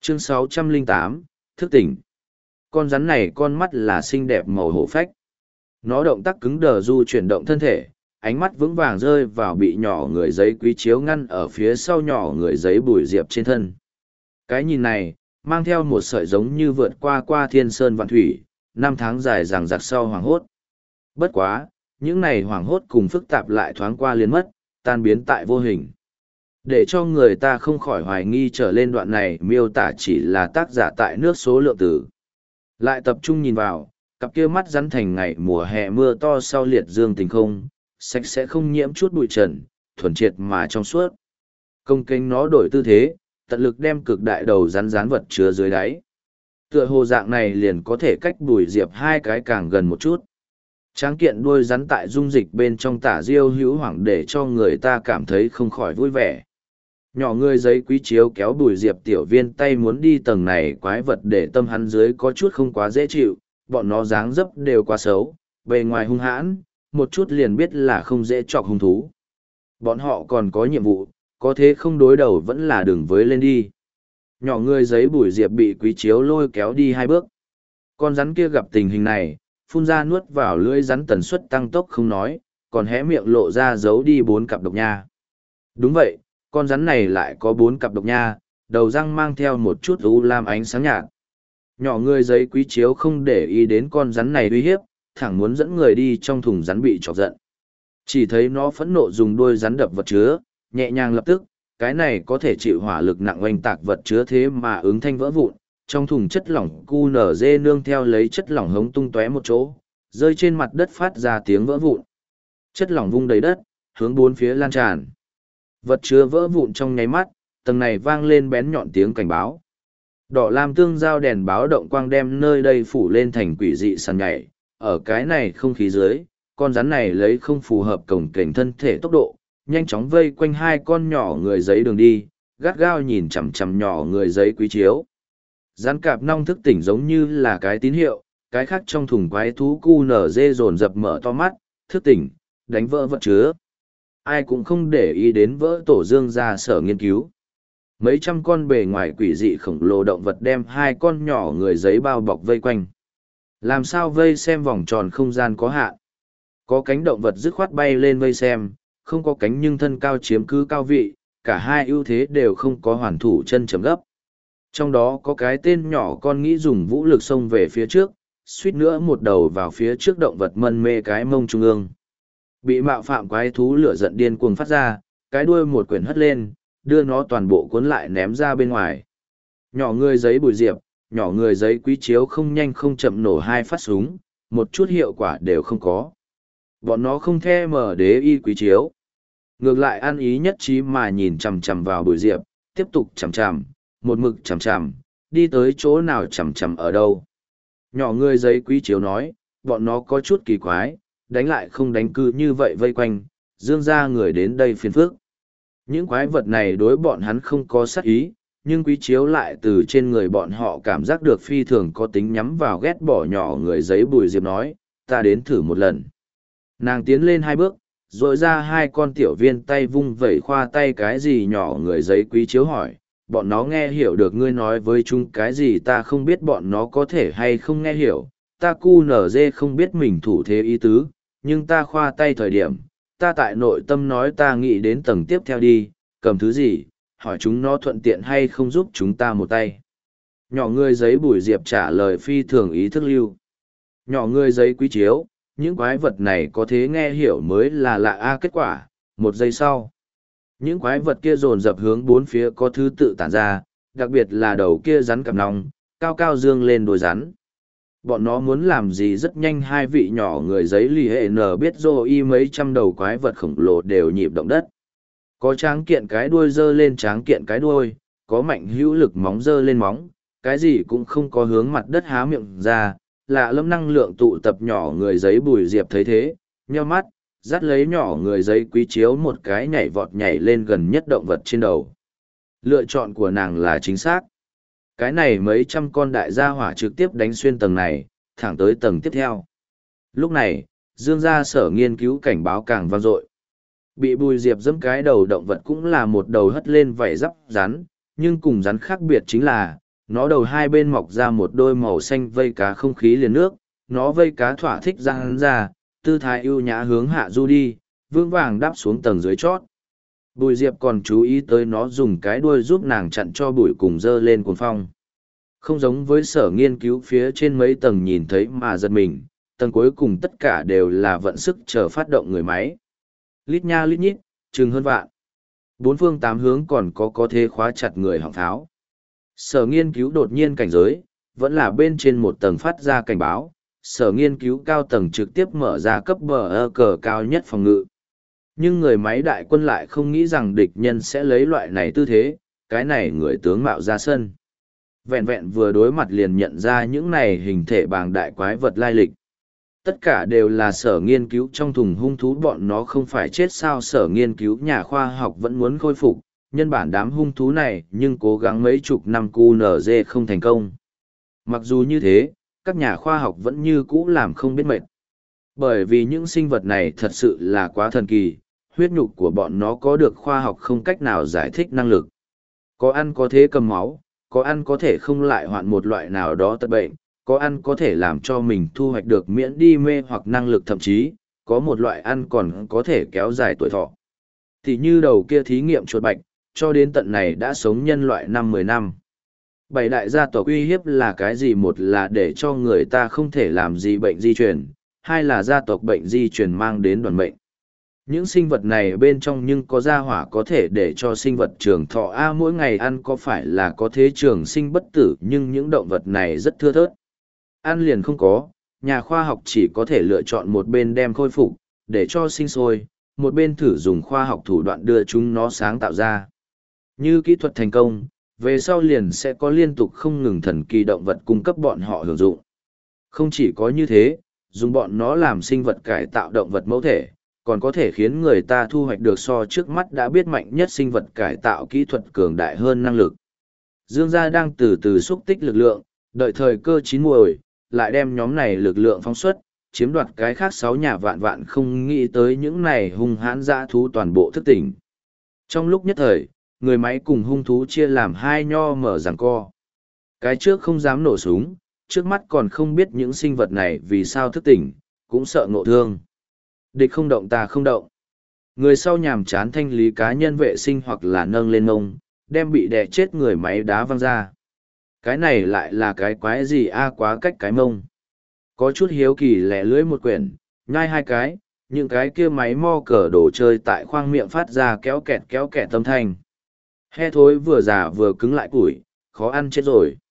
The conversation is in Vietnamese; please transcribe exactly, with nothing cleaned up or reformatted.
Chương sáu trăm lẻ tám, thức tỉnh. Con rắn này con mắt là xinh đẹp màu hổ phách. Nó động tác cứng đờ du chuyển động thân thể, ánh mắt vững vàng rơi vào bị nhỏ người giấy quý chiếu ngăn ở phía sau nhỏ người giấy bùi diệp trên thân. Cái nhìn này, mang theo một sợi giống như vượt qua qua thiên sơn vạn thủy, năm tháng dài dằng dặc sau hoàng hốt. Bất quá, những này hoàng hốt cùng phức tạp lại thoáng qua liền mất, tan biến tại vô hình. Để cho người ta không khỏi hoài nghi trở lên đoạn này miêu tả chỉ là tác giả tại nước số lượng tử. Lại tập trung nhìn vào, cặp kia mắt rắn thành ngày mùa hè mưa to sau liệt dương tình không, sạch sẽ không nhiễm chút bụi trần, thuần triệt mà trong suốt. Công kênh nó đổi tư thế, tận lực đem cực đại đầu rắn rán vật chứa dưới đáy. Tựa hồ dạng này liền có thể cách bùi diệp hai cái càng gần một chút. Tráng kiện đuôi rắn tại dung dịch bên trong tả diêu hữu hoảng để cho người ta cảm thấy không khỏi vui vẻ. Nhỏ người giấy quý chiếu kéo bùi diệp tiểu viên tay muốn đi tầng này quái vật để tâm hắn dưới có chút không quá dễ chịu, bọn nó dáng dấp đều quá xấu, bề ngoài hung hãn, một chút liền biết là không dễ chọc hung thú. Bọn họ còn có nhiệm vụ, có thế không đối đầu vẫn là đường với lên đi. Nhỏ người giấy bùi diệp bị quý chiếu lôi kéo đi hai bước. Con rắn kia gặp tình hình này, phun ra nuốt vào lưỡi rắn tần suất tăng tốc không nói, còn hé miệng lộ ra giấu đi bốn cặp độc nha. Đúng vậy, con rắn này lại có bốn cặp độc nha, đầu răng mang theo một chút u lam ánh sáng nhạt. Nhỏ người giấy quý chiếu không để ý đến con rắn này uy hiếp, thẳng muốn dẫn người đi trong thùng rắn bị chọc giận. Chỉ thấy nó phẫn nộ dùng đuôi rắn đập vật chứa, nhẹ nhàng lập tức, cái này có thể chịu hỏa lực nặng oanh tạc vật chứa thế mà ứng thanh vỡ vụn, trong thùng chất lỏng cu nở dê nương theo lấy chất lỏng hống tung tóe một chỗ, rơi trên mặt đất phát ra tiếng vỡ vụn. Chất lỏng vung đầy đất, hướng bốn phía lan tràn. Vật chứa vỡ vụn trong nháy mắt, tầng này vang lên bén nhọn tiếng cảnh báo. Đỏ lam tương giao đèn báo động quang đem nơi đây phủ lên thành quỷ dị sàn nhảy, ở cái này không khí dưới, con rắn này lấy không phù hợp cổng kềnh thân thể tốc độ, nhanh chóng vây quanh hai con nhỏ người giấy đường đi, gắt gao nhìn chằm chằm nhỏ người giấy quý chiếu. Rắn cạp nong thức tỉnh giống như là cái tín hiệu, cái khác trong thùng quái thú cu nở dê dồn dập mở to mắt, thức tỉnh, đánh vỡ vật chứa. Ai cũng không để ý đến vỡ tổ dương ra sở nghiên cứu. Mấy trăm con bề ngoài quỷ dị khổng lồ động vật đem hai con nhỏ người giấy bao bọc vây quanh. Làm sao vây xem vòng tròn không gian có hạn. Có cánh động vật dứt khoát bay lên vây xem, không có cánh nhưng thân cao chiếm cứ cao vị, cả hai ưu thế đều không có hoàn thủ chân chấm gấp. Trong đó có cái tên nhỏ con nghĩ dùng vũ lực xông về phía trước, suýt nữa một đầu vào phía trước động vật mân mê cái mông trung ương. Bị mạo phạm quái thú lửa giận điên cuồng phát ra, cái đuôi một quyển hất lên, đưa nó toàn bộ cuốn lại ném ra bên ngoài. Nhỏ người giấy bùi diệp, nhỏ người giấy quý chiếu không nhanh không chậm nổ hai phát súng, một chút hiệu quả đều không có. Bọn nó không the mở đế y quý chiếu. Ngược lại ăn ý nhất trí mà nhìn chằm chằm vào bùi diệp, tiếp tục chằm chằm, một mực chằm chằm, đi tới chỗ nào chằm chằm ở đâu. Nhỏ người giấy quý chiếu nói, bọn nó có chút kỳ quái, đánh lại không đánh cư như vậy vây quanh, dương ra người đến đây phiền phức. Những quái vật này đối bọn hắn không có sát ý, nhưng quý chiếu lại từ trên người bọn họ cảm giác được phi thường có tính nhắm vào ghét bỏ nhỏ người giấy bùi diệp nói, ta đến thử một lần. Nàng tiến lên hai bước, rồi ra hai con tiểu viên tay vung vẩy khoa tay cái gì nhỏ người giấy quý chiếu hỏi, bọn nó nghe hiểu được ngươi nói với chúng cái gì ta không biết bọn nó có thể hay không nghe hiểu, ta cu nở dê không biết mình thủ thế ý tứ, nhưng ta khoa tay thời điểm, ta tại nội tâm nói ta nghĩ đến tầng tiếp theo đi, cầm thứ gì, hỏi chúng nó thuận tiện hay không giúp chúng ta một tay. Nhỏ người giấy bùi diệp trả lời phi thường ý thức lưu. Nhỏ người giấy quý chiếu, những quái vật này có thế nghe hiểu mới là lạ a kết quả, một giây sau. Những quái vật kia dồn dập hướng bốn phía có thứ tự tản ra, đặc biệt là đầu kia rắn cặp nòng, cao cao dương lên đôi rắn. Bọn nó muốn làm gì rất nhanh hai vị nhỏ người giấy lì hệ nở biết rô y mấy trăm đầu quái vật khổng lồ đều nhịp động đất. Có tráng kiện cái đuôi dơ lên tráng kiện cái đuôi, có mạnh hữu lực móng dơ lên móng, cái gì cũng không có hướng mặt đất há miệng ra, lạ lâm năng lượng tụ tập nhỏ người giấy bùi diệp thấy thế, nheo mắt, dắt lấy nhỏ người giấy quý chiếu một cái nhảy vọt nhảy lên gần nhất động vật trên đầu. Lựa chọn của nàng là chính xác. Cái này mấy trăm con đại gia hỏa trực tiếp đánh xuyên tầng này, thẳng tới tầng tiếp theo. Lúc này, dương gia sở nghiên cứu cảnh báo càng vang dội. Bị bùi diệp dẫm cái đầu động vật cũng là một đầu hất lên vảy rắp rắn, nhưng cùng rắn khác biệt chính là, Nó đầu hai bên mọc ra một đôi màu xanh vây cá không khí liền nước, nó vây cá thỏa thích răng hắn ra, tư thái ưu nhã hướng hạ du đi, vững vàng đáp xuống tầng dưới chót. Bùi Diệp còn chú ý tới nó dùng cái đuôi giúp nàng chặn cho bụi cùng dơ lên cuồng phong. Không giống với sở nghiên cứu phía trên mấy tầng nhìn thấy mà giật mình, tầng cuối cùng tất cả đều là vận sức chờ phát động người máy. Lít nha lít nhít, chừng hơn vạn. Bốn phương tám hướng còn có có thể khóa chặt người họng tháo. Sở nghiên cứu đột nhiên cảnh giới, vẫn là bên trên một tầng phát ra cảnh báo. Sở nghiên cứu cao tầng trực tiếp mở ra cấp bờ ơ cờ cao nhất phòng ngự. Nhưng người máy đại quân lại không nghĩ rằng địch nhân sẽ lấy loại này tư thế, cái này người tướng mạo ra sân. Vẹn vẹn vừa đối mặt liền nhận ra những này hình thể bàng đại quái vật lai lịch. Tất cả đều là sở nghiên cứu trong thùng hung thú, bọn nó không phải chết sao. Sở nghiên cứu nhà khoa học vẫn muốn khôi phục, nhân bản đám hung thú này nhưng cố gắng mấy chục năm cu nở dê không thành công. Mặc dù như thế, các nhà khoa học vẫn như cũ làm không biết mệt. Bởi vì những sinh vật này thật sự là quá thần kỳ, huyết nhục của bọn nó có được khoa học không cách nào giải thích năng lực. Có ăn có thể cầm máu, có ăn có thể không lại hoạn một loại nào đó tật bệnh, có ăn có thể làm cho mình thu hoạch được miễn đi mê hoặc năng lực, thậm chí, có một loại ăn còn có thể kéo dài tuổi thọ. Thì như đầu kia thí nghiệm chuột bạch, cho đến tận này đã sống nhân loại năm mười năm. Bảy đại gia tộc uy hiếp là cái gì? Một là để cho người ta không thể làm gì bệnh di truyền, hai là gia tộc bệnh di truyền mang đến đoàn mệnh. Những sinh vật này bên trong nhưng có gia hỏa có thể để cho sinh vật trường thọ A, mỗi ngày ăn có phải là có thế trường sinh bất tử, nhưng những động vật này rất thưa thớt. Ăn liền không có, nhà khoa học chỉ có thể lựa chọn một bên đem khôi phục, để cho sinh sôi, một bên thử dùng khoa học thủ đoạn đưa chúng nó sáng tạo ra. Như kỹ thuật thành công, về sau liền sẽ có liên tục không ngừng thần kỳ động vật cung cấp bọn họ hưởng dụng. Không chỉ có như thế, dùng bọn nó làm sinh vật cải tạo động vật mẫu thể, còn có thể khiến người ta thu hoạch được so trước mắt đã biết mạnh nhất sinh vật cải tạo kỹ thuật cường đại hơn năng lực. Dương gia đang từ từ xúc tích lực lượng, đợi thời cơ chín muồi, lại đem nhóm này lực lượng phóng xuất, chiếm đoạt cái khác sáu nhà vạn vạn không nghĩ tới những này hung hãn dã thú toàn bộ thức tỉnh. Trong lúc nhất thời, người máy cùng hung thú chia làm hai nho mở giằng co. Cái trước không dám nổ súng, trước mắt còn không biết những sinh vật này vì sao thức tỉnh, cũng sợ ngộ thương. Địch không động ta không động. Người sau nhàm chán thanh lý cá nhân vệ sinh hoặc là nâng lên ngông, đem bị đè chết người máy đá văng ra. Cái này lại là cái quái gì a, quá cách cái mông. Có chút hiếu kỳ lẻ lưỡi một quyển, nhai hai cái, những cái kia máy mo cờ đồ chơi tại khoang miệng phát ra kéo kẹt kéo kẹt âm thanh. He thối vừa già vừa cứng lại củi, khó ăn chết rồi.